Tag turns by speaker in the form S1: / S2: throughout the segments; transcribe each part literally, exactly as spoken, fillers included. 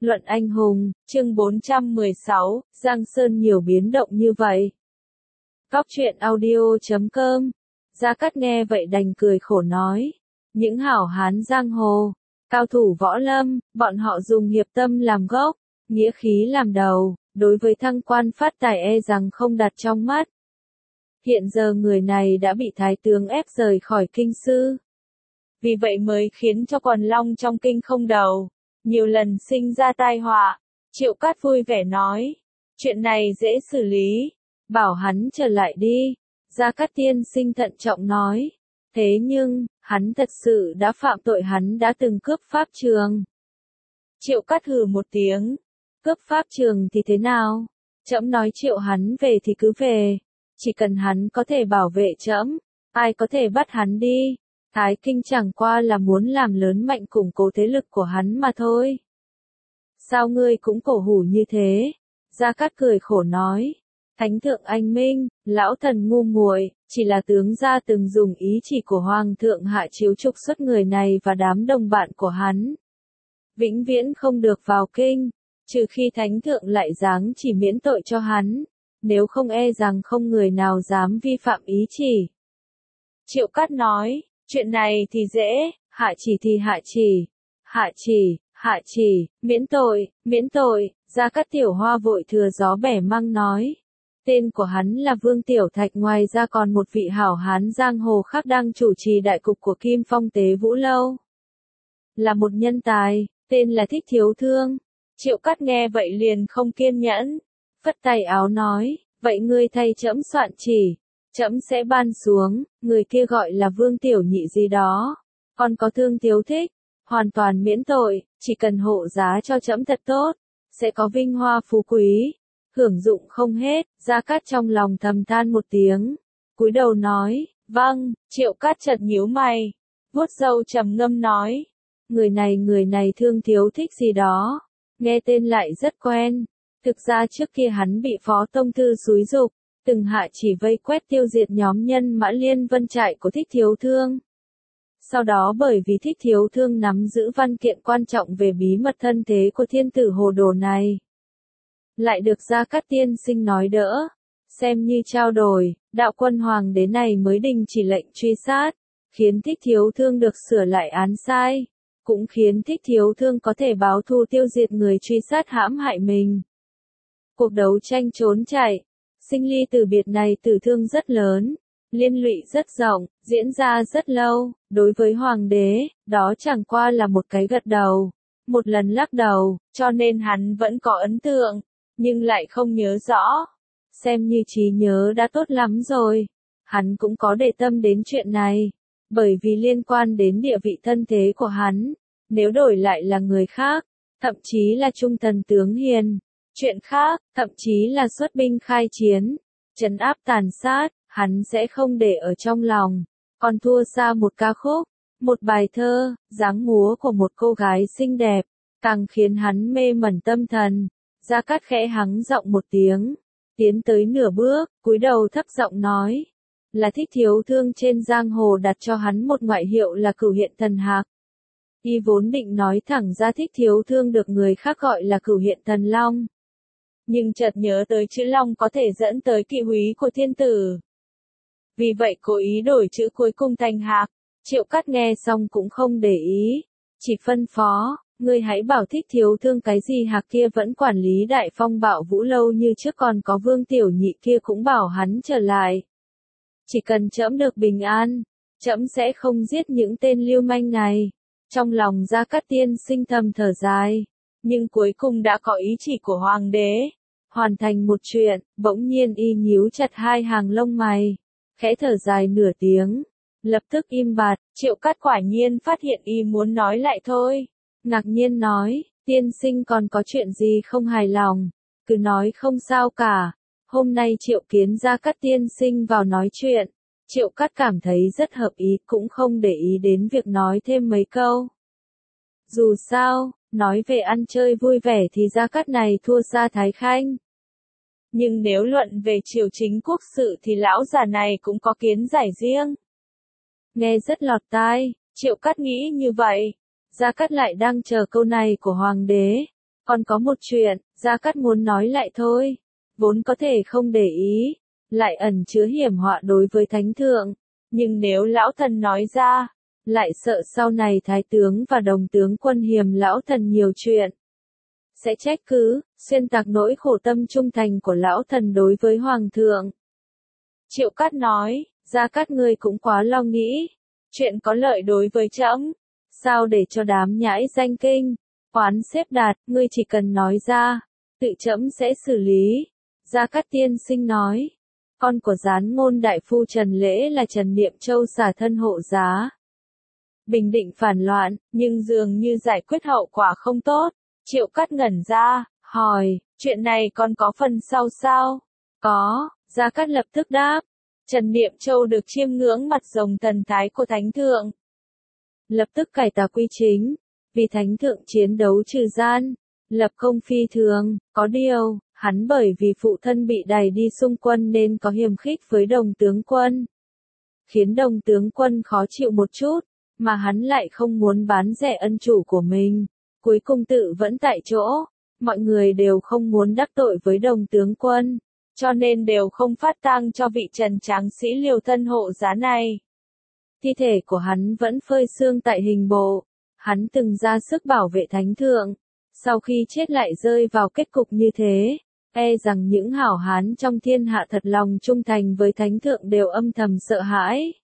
S1: Luận anh hùng, chương bốn trăm mười sáu, Giang Sơn nhiều biến động như vậy. Góc truyện audio chấm com. Gia Cát nghe vậy đành cười khổ nói. Những hảo hán giang hồ, cao thủ võ lâm, bọn họ dùng hiệp tâm làm gốc, nghĩa khí làm đầu, đối với thăng quan phát tài e rằng không đặt trong mắt. Hiện giờ người này đã bị thái tướng ép rời khỏi kinh sư. Vì vậy mới khiến cho quần long trong kinh không đầu, nhiều lần sinh ra tai họa. Triệu Cát vui vẻ nói, chuyện này dễ xử lý, bảo hắn trở lại đi. Gia Cát tiên sinh thận trọng nói, thế nhưng, hắn thật sự đã phạm tội, hắn đã từng cướp pháp trường. Triệu Cát hừ một tiếng, cướp pháp trường thì thế nào? Trẫm nói triệu hắn về thì cứ về, chỉ cần hắn có thể bảo vệ trẫm, ai có thể bắt hắn đi. Thái Kinh chẳng qua là muốn làm lớn mạnh củng cố thế lực của hắn mà thôi. Sao ngươi cũng cổ hủ như thế? Gia Cát cười khổ nói. Thánh thượng anh minh, lão thần ngu muội, chỉ là tướng gia từng dùng ý chỉ của hoàng thượng hạ chiếu trục xuất người này và đám đồng bạn của hắn. Vĩnh viễn không được vào kinh, trừ khi thánh thượng lại giáng chỉ miễn tội cho hắn, nếu không e rằng không người nào dám vi phạm ý chỉ. Triệu Cát nói. Chuyện này thì dễ, hạ chỉ thì hạ chỉ, hạ chỉ, hạ chỉ, miễn tội, miễn tội. Gia Cát Tiểu Hoa vội thừa gió bẻ măng nói. Tên của hắn là Vương Tiểu Thạch, ngoài ra còn một vị hảo hán giang hồ khác đang chủ trì đại cục của Kim Phong Tế Vũ Lâu. Là một nhân tài, tên là Thích Thiếu Thương. Triệu Cát nghe vậy liền không kiên nhẫn, phất tay áo nói, vậy ngươi thay trẫm soạn chỉ. Trẫm sẽ ban xuống, người kia gọi là Vương Tiểu Nhị gì đó, còn có Thương Thiếu Thích, hoàn toàn miễn tội, chỉ cần hộ giá cho trẫm thật tốt, sẽ có vinh hoa phú quý, hưởng dụng không hết. Gia Cát trong lòng thầm than một tiếng, cúi đầu nói, vâng. Triệu Cát chợt nhíu mày, vuốt râu trầm ngâm nói, người này người này Thương Thiếu Thích gì đó, nghe tên lại rất quen. Thực ra trước kia hắn bị Phó Tông Thư xúi giục, từng hạ chỉ vây quét tiêu diệt nhóm nhân mã Liên Vân trại của Thích Thiếu Thương. Sau đó bởi vì Thích Thiếu Thương nắm giữ văn kiện quan trọng về bí mật thân thế của thiên tử hồ đồ này, lại được Gia Cát tiên sinh nói đỡ, xem như trao đổi, đạo quân hoàng đế này mới đình chỉ lệnh truy sát, khiến Thích Thiếu Thương được sửa lại án sai, cũng khiến Thích Thiếu Thương có thể báo thù tiêu diệt người truy sát hãm hại mình. Cuộc đấu tranh trốn chạy, sinh ly tử biệt này tử thương rất lớn, liên lụy rất rộng, diễn ra rất lâu. Đối với hoàng đế, đó chẳng qua là một cái gật đầu, một lần lắc đầu, cho nên hắn vẫn có ấn tượng, nhưng lại không nhớ rõ. Xem như trí nhớ đã tốt lắm rồi. Hắn cũng có để tâm đến chuyện này, bởi vì liên quan đến địa vị thân thế của hắn. Nếu đổi lại là người khác, thậm chí là trung thần tướng hiền, chuyện khác, thậm chí là xuất binh khai chiến, trấn áp tàn sát, hắn sẽ không để ở trong lòng. Còn thua xa một ca khúc, một bài thơ, dáng múa của một cô gái xinh đẹp, càng khiến hắn mê mẩn tâm thần. Gia Cát khẽ hắng giọng một tiếng, tiến tới nửa bước, cúi đầu thấp giọng nói, là Thích Thiếu Thương trên giang hồ đặt cho hắn một ngoại hiệu là Cửu Hiện Thần Hạc. Y vốn định nói thẳng ra Thích Thiếu Thương được người khác gọi là Cửu Hiện Thần Long, nhưng chợt nhớ tới chữ Long có thể dẫn tới kỵ húy của thiên tử, vì vậy cố ý đổi chữ cuối cùng thành Hạc. Triệu Cát nghe xong cũng không để ý, chỉ phân phó, ngươi hãy bảo Thích Thiếu Thương cái gì Hạc kia vẫn quản lý Đại Phong Bạo Vũ Lâu như trước, còn có Vương Tiểu Nhị kia cũng bảo hắn trở lại. Chỉ cần trẫm được bình an, trẫm sẽ không giết những tên lưu manh này. Trong lòng Gia Cát tiên sinh thầm thở dài, nhưng cuối cùng đã có ý chỉ của hoàng đế, hoàn thành một chuyện. Bỗng nhiên y nhíu chặt hai hàng lông mày, khẽ thở dài nửa tiếng, lập tức im bặt. Triệu Cát quả nhiên phát hiện y muốn nói lại thôi, ngạc nhiên nói, tiên sinh còn có chuyện gì không hài lòng, cứ nói không sao cả. Hôm nay Triệu kiến Gia Cát tiên sinh vào nói chuyện, Triệu Cát cảm thấy rất hợp ý, cũng không để ý đến việc nói thêm mấy câu. Dù sao, nói về ăn chơi vui vẻ thì Gia Cát này thua xa Thái Khanh. Nhưng nếu luận về triều chính quốc sự thì lão già này cũng có kiến giải riêng. Nghe rất lọt tai, Triệu Cát nghĩ như vậy. Gia Cát lại đang chờ câu này của hoàng đế, Còn có một chuyện, Gia Cát muốn nói lại thôi, vốn có thể không để ý, lại ẩn chứa hiểm họa đối với thánh thượng, nhưng nếu lão thần nói ra, lại sợ sau này thái tướng và đồng tướng quân hiềm lão thần nhiều chuyện. Sẽ trách cứ, xuyên tạc nỗi khổ tâm trung thành của lão thần đối với hoàng thượng. Triệu Cát nói, Gia Cát ngươi cũng quá lo nghĩ, chuyện có lợi đối với trẫm, sao để cho đám nhãi danh kinh, oán xếp đạt, ngươi chỉ cần nói ra, tự trẫm sẽ xử lý. Gia Cát tiên sinh nói, con của gián ngôn đại phu Trần Lễ là Trần Niệm Châu xả thân hộ giá. Bình định phản loạn, nhưng dường như giải quyết hậu quả không tốt. Triệu Cát ngẩn ra, hỏi, chuyện này còn có phần sau sao? Có, Gia Cát lập tức đáp. Trần Niệm Châu được chiêm ngưỡng mặt rồng thần thái của thánh thượng. Lập tức cải tà quy chính, vì thánh thượng chiến đấu trừ gian, lập công phi thường, có điều, hắn bởi vì phụ thân bị đày đi xung quân nên có hiềm khích với đồng tướng quân. Khiến đồng tướng quân khó chịu một chút, mà hắn lại không muốn bán rẻ ân chủ của mình. Cuối cùng tự vẫn tại chỗ, mọi người đều không muốn đắc tội với đồng tướng quân, cho nên đều không phát tang cho vị Trần tráng sĩ liều thân hộ giá này. Thi thể của hắn vẫn phơi xương tại hình bộ, hắn từng ra sức bảo vệ thánh thượng, sau khi chết lại rơi vào kết cục như thế, e rằng những hảo hán trong thiên hạ thật lòng trung thành với thánh thượng đều âm thầm sợ hãi.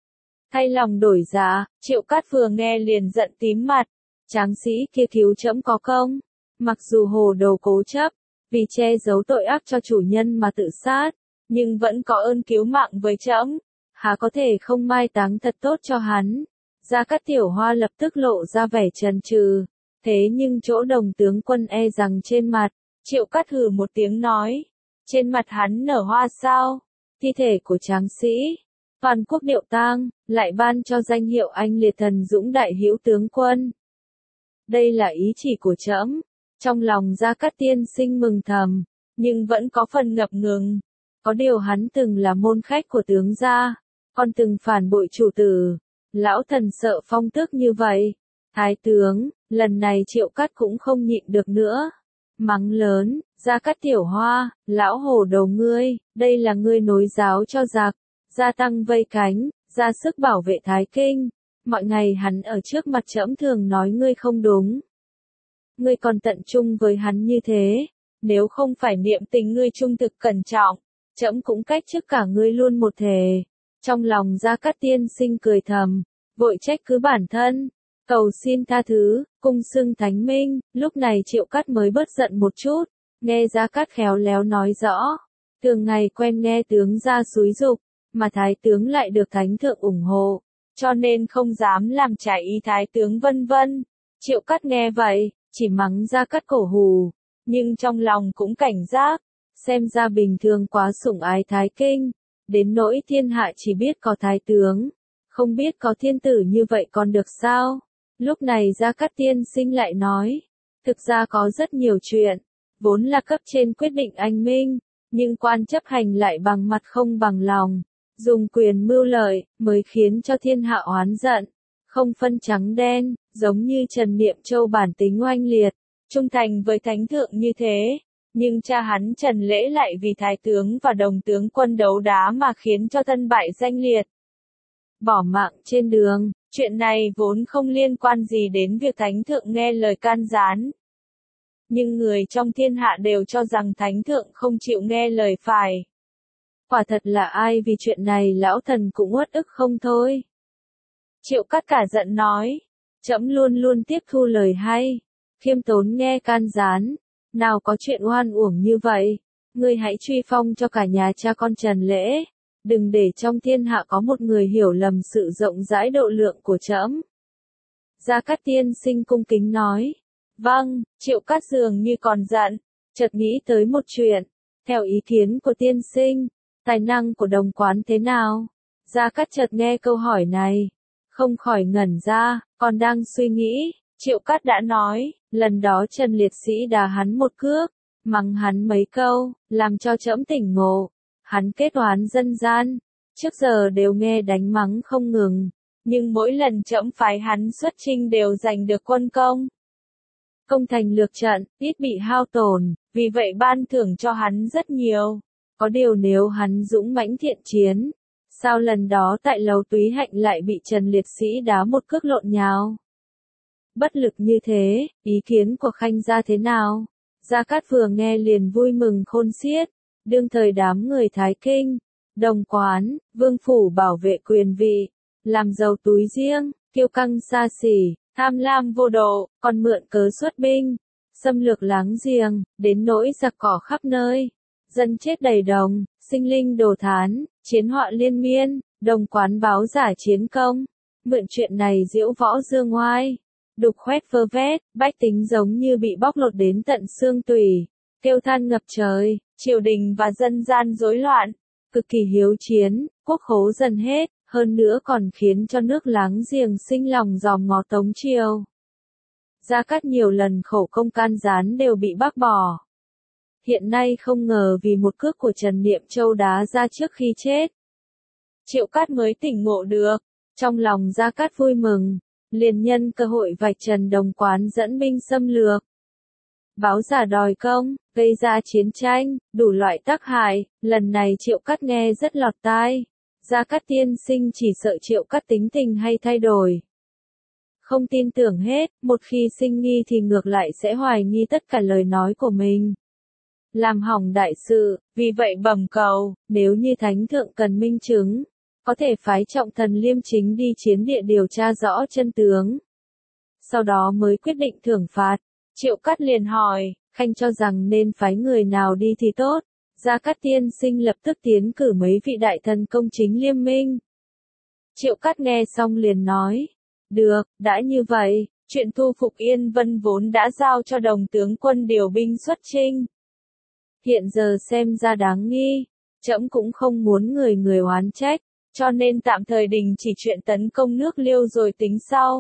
S1: Thay lòng đổi dạ, Triệu Cát vừa nghe liền giận tím mặt. Tráng sĩ kia cứu trẫm có công, mặc dù hồ đồ cố chấp, vì che giấu tội ác cho chủ nhân mà tự sát, nhưng vẫn có ơn cứu mạng với trẫm, há có thể không mai táng thật tốt cho hắn. Gia Cát Tiểu Hoa lập tức lộ ra vẻ chần chừ, thế nhưng chỗ đồng tướng quân e rằng trên mặt, Triệu Cát hừ một tiếng nói, trên mặt hắn nở hoa sao? Thi thể của tráng sĩ, toàn quốc điệu tang, lại ban cho danh hiệu anh liệt thần dũng đại hữu tướng quân. Đây là ý chỉ của trẫm. Trong lòng Gia Cát tiên sinh mừng thầm, nhưng vẫn có phần ngập ngừng. Có điều hắn từng là môn khách của tướng gia, còn từng phản bội chủ tử. Lão thần sợ phong tước như vậy. Thái tướng, lần này Triệu Cát cũng không nhịn được nữa. Mắng lớn, Gia Cát Tiểu Hoa, lão hổ đầu ngươi, đây là ngươi nối giáo cho giặc, gia tăng vây cánh, ra sức bảo vệ Thái Kinh. Mọi ngày hắn ở trước mặt trẫm thường nói ngươi không đúng. Ngươi còn tận trung với hắn như thế, nếu không phải niệm tình ngươi trung thực cẩn trọng, trẫm cũng cách trước cả ngươi luôn một thể. Trong lòng Gia Cát tiên sinh cười thầm, vội trách cứ bản thân, cầu xin tha thứ, cung xưng thánh minh. Lúc này Triệu Cát mới bớt giận một chút, nghe Gia Cát khéo léo nói rõ, thường ngày quen nghe tướng gia xúi giục, mà thái tướng lại được thánh thượng ủng hộ, cho nên không dám làm trái ý thái tướng vân vân. Triệu Cát nghe vậy, chỉ mắng Gia Cát cổ hù, nhưng trong lòng cũng cảnh giác, xem ra bình thường quá sủng ái Thái Kinh, đến nỗi thiên hạ chỉ biết có thái tướng, không biết có thiên tử như vậy còn được sao. Lúc này Gia Cát tiên sinh lại nói, thực ra có rất nhiều chuyện, vốn là cấp trên quyết định anh minh, nhưng quan chấp hành lại bằng mặt không bằng lòng, dùng quyền mưu lợi, mới khiến cho thiên hạ oán giận, không phân trắng đen, giống như Trần Niệm Châu bản tính oanh liệt, trung thành với thánh thượng như thế, nhưng cha hắn Trần Lễ lại vì thái tướng và đồng tướng quân đấu đá mà khiến cho thân bại danh liệt. Bỏ mạng trên đường, chuyện này vốn không liên quan gì đến việc thánh thượng nghe lời can gián. Nhưng người trong thiên hạ đều cho rằng thánh thượng không chịu nghe lời phải. Quả thật là ai vì chuyện này lão thần cũng uất ức không thôi. Triệu Cát cả giận nói, trẫm luôn luôn tiếp thu lời hay, khiêm tốn nghe can gián, nào có chuyện oan uổng như vậy, ngươi hãy truy phong cho cả nhà cha con Trần Lễ, đừng để trong thiên hạ có một người hiểu lầm sự rộng rãi độ lượng của trẫm. Gia Cát tiên sinh cung kính nói, vâng. Triệu Cát dường như còn giận, chợt nghĩ tới một chuyện, theo ý kiến của tiên sinh, tài năng của đồng quán thế nào? Gia Cát chợt nghe câu hỏi này, không khỏi ngẩn ra, còn đang suy nghĩ, Triệu Cát đã nói, lần đó Trần liệt sĩ đá hắn một cước, mắng hắn mấy câu, làm cho trẫm tỉnh ngộ, hắn kết oán dân gian, trước giờ đều nghe đánh mắng không ngừng, nhưng mỗi lần trẫm phái hắn xuất chinh đều giành được quân công. công thành lược trận, ít bị hao tổn, vì vậy ban thưởng cho hắn rất nhiều. Có điều nếu hắn dũng mãnh thiện chiến, sao lần đó tại lầu Túy Hạnh lại bị Trần Liệt Sĩ đá một cước lộn nhào? Bất lực như thế, ý kiến của Khanh gia thế nào? Gia Cát vừa nghe liền vui mừng khôn xiết, đương thời đám người Thái Kinh, Đồng Quán, Vương Phủ bảo vệ quyền vị, làm giàu túi riêng, kiêu căng xa xỉ, tham lam vô độ, còn mượn cớ xuất binh, xâm lược láng giềng, đến nỗi giặc cỏ khắp nơi, dân chết đầy đồng, sinh linh đồ thán, chiến họa liên miên, Đồng Quán báo giả chiến công, mượn chuyện này diễu võ dương ngoai, đục khoét vơ vét, bách tính giống như bị bóc lột đến tận xương tủy, kêu than ngập trời, triều đình và dân gian rối loạn, cực kỳ hiếu chiến, quốc khố dần hết, hơn nữa còn khiến cho nước láng giềng sinh lòng giòm ngó Tống triều. Gia Cát nhiều lần khổ công can gián đều bị bác bỏ. Hiện nay không ngờ vì một cước của Trần Niệm Châu đá ra trước khi chết, Triệu Cát mới tỉnh ngộ được, trong lòng Gia Cát vui mừng, liền nhân cơ hội vạch trần Đồng Quán dẫn binh xâm lược. Báo giả đòi công, gây ra chiến tranh, đủ loại tác hại, lần này Triệu Cát nghe rất lọt tai. Gia Cát tiên sinh chỉ sợ Triệu Cát tính tình hay thay đổi. Không tin tưởng hết, một khi sinh nghi thì ngược lại sẽ hoài nghi tất cả lời nói của mình. Làm hỏng đại sự, vì vậy bẩm cầu, nếu như thánh thượng cần minh chứng, có thể phái trọng thần liêm chính đi chiến địa điều tra rõ chân tướng. Sau đó mới quyết định thưởng phạt. Triệu Cát liền hỏi, Khanh cho rằng nên phái người nào đi thì tốt. Gia Cát tiên sinh lập tức tiến cử mấy vị đại thần công chính liêm minh. Triệu Cát nghe xong liền nói, được, đã như vậy, chuyện thu phục Yên Vân vốn đã giao cho Đồng tướng quân điều binh xuất chinh. Hiện giờ xem ra đáng nghi, trẫm cũng không muốn người người oán trách, cho nên tạm thời đình chỉ chuyện tấn công nước Liêu rồi tính sau.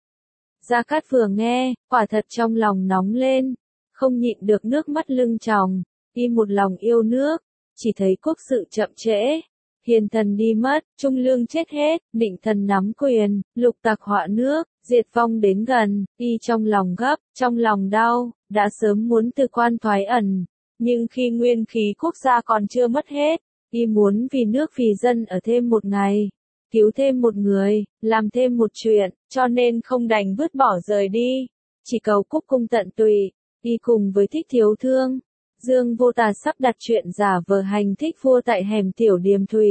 S1: Gia Cát vừa nghe, quả thật trong lòng nóng lên, không nhịn được nước mắt lưng tròng, y một lòng yêu nước, chỉ thấy quốc sự chậm trễ, hiền thần đi mất, trung lương chết hết, định thần nắm quyền, lục tặc họa nước, diệt vong đến gần, y trong lòng gấp, trong lòng đau, đã sớm muốn từ quan thoái ẩn, nhưng khi nguyên khí quốc gia còn chưa mất hết, y muốn vì nước vì dân ở thêm một ngày, cứu thêm một người, làm thêm một chuyện, cho nên không đành vứt bỏ rời đi, chỉ cầu cúc cung tận tụy, y cùng với Thích Thiếu Thương. Dương Vô Tà sắp đặt chuyện giả vờ hành thích vua tại hẻm tiểu điềm thủy.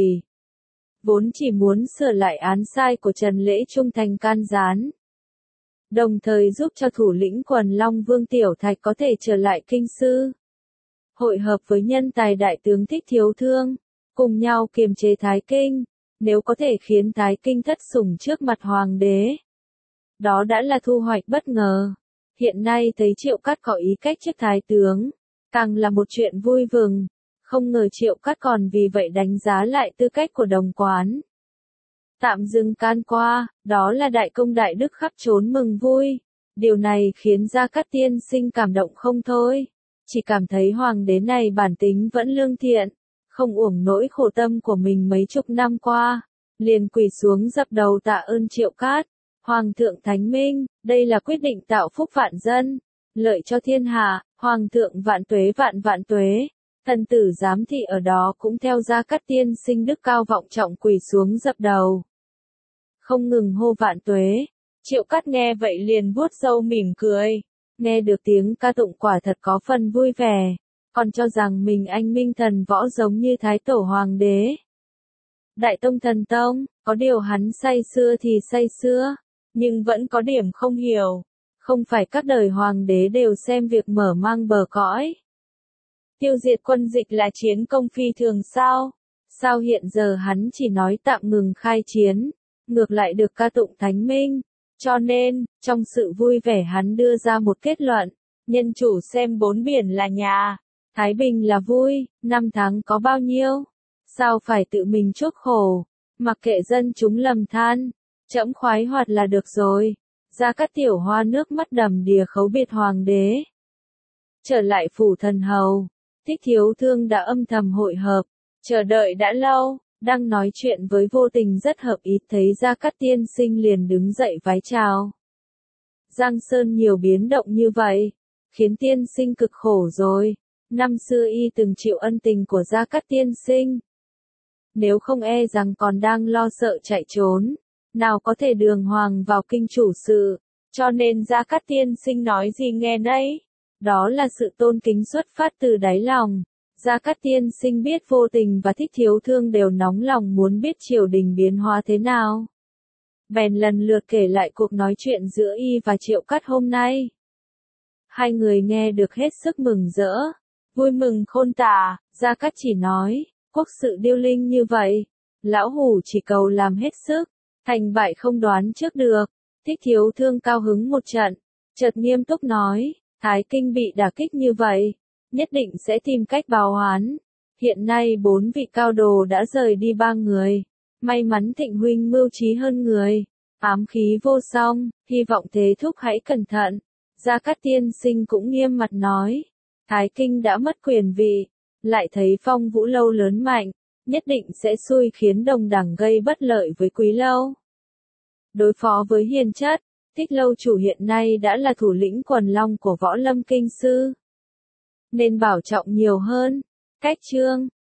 S1: Vốn chỉ muốn sửa lại án sai của Trần Lễ trung thành can gián. Đồng thời giúp cho thủ lĩnh quần Long Vương Tiểu Thạch có thể trở lại kinh sư. Hội hợp với nhân tài đại tướng Thích Thiếu Thương, cùng nhau kiềm chế Thái Kinh, nếu có thể khiến Thái Kinh thất sủng trước mặt hoàng đế. Đó đã là thu hoạch bất ngờ. Hiện nay thấy Triệu Cát có ý cách chức Thái tướng, càng là một chuyện vui mừng, không ngờ Triệu Cát còn vì vậy đánh giá lại tư cách của Đồng Quán. Tạm dừng can qua, đó là đại công đại đức khắp trốn mừng vui. Điều này khiến Gia Cát tiên sinh cảm động không thôi, chỉ cảm thấy hoàng đế này bản tính vẫn lương thiện, không uổng nỗi khổ tâm của mình mấy chục năm qua, liền quỳ xuống dập đầu tạ ơn Triệu Cát. Hoàng thượng thánh minh, đây là quyết định tạo phúc vạn dân, lợi cho thiên hạ, hoàng thượng vạn tuế vạn vạn tuế. Thần tử giám thị ở đó cũng theo Gia Cát tiên sinh đức cao vọng trọng quỳ xuống dập đầu, không ngừng hô vạn tuế. Triệu Cát nghe vậy liền vuốt râu mỉm cười, nghe được tiếng ca tụng quả thật có phần vui vẻ, còn cho rằng mình anh minh thần võ giống như Thái Tổ Hoàng đế. Đại tông thần tông, có điều hắn say xưa thì say xưa, nhưng vẫn có điểm không hiểu, không phải các đời hoàng đế đều xem việc mở mang bờ cõi. Tiêu diệt quân dịch là chiến công phi thường sao? Sao hiện giờ hắn chỉ nói tạm ngừng khai chiến, ngược lại được ca tụng thánh minh? Cho nên, trong sự vui vẻ hắn đưa ra một kết luận, nhân chủ xem bốn biển là nhà, Thái Bình là vui, năm tháng có bao nhiêu? Sao phải tự mình chuốc khổ, mặc kệ dân chúng lầm than, trẫm khoái hoạt là được rồi. Gia Cát tiểu hoa nước mắt đầm đìa khấu biệt hoàng đế. Trở lại phủ thần hầu, Thích Thiếu Thương đã âm thầm hội hợp, chờ đợi đã lâu, đang nói chuyện với Vô Tình rất hợp ý, thấy Gia Cát tiên sinh liền đứng dậy vái chào. Giang Sơn nhiều biến động như vậy, khiến tiên sinh cực khổ rồi. Năm xưa y từng chịu ân tình của Gia Cát tiên sinh. Nếu không e rằng còn đang lo sợ chạy trốn, nào có thể đường hoàng vào kinh chủ sự, cho nên Gia Cát tiên sinh nói gì nghe nấy. Đó là sự tôn kính xuất phát từ đáy lòng. Gia Cát tiên sinh biết Vô Tình và Thích Thiếu Thương đều nóng lòng muốn biết triều đình biến hóa thế nào. Bèn lần lượt kể lại cuộc nói chuyện giữa y và Triệu Cát hôm nay. Hai người nghe được hết sức mừng rỡ, vui mừng khôn tả. Gia Cát chỉ nói, quốc sự điêu linh như vậy, lão hủ chỉ cầu làm hết sức, thành bại không đoán trước được. Thích Thiếu Thương cao hứng một trận, chợt nghiêm túc nói, Thái Kinh bị đả kích như vậy, nhất định sẽ tìm cách báo oán. Hiện nay bốn vị cao đồ đã rời đi ba người, may mắn Thịnh huynh mưu trí hơn người, ám khí vô song, hy vọng Thế thúc hãy cẩn thận. Gia Cát tiên sinh cũng nghiêm mặt nói, Thái Kinh đã mất quyền vị, lại thấy Phong Vũ lâu lớn mạnh, nhất định sẽ xui khiến đồng đẳng gây bất lợi với Quý lâu. Đối phó với Hiền Chất, Thích lâu chủ hiện nay đã là thủ lĩnh quần long của Võ Lâm Kinh sư, nên bảo trọng nhiều hơn. Cách chương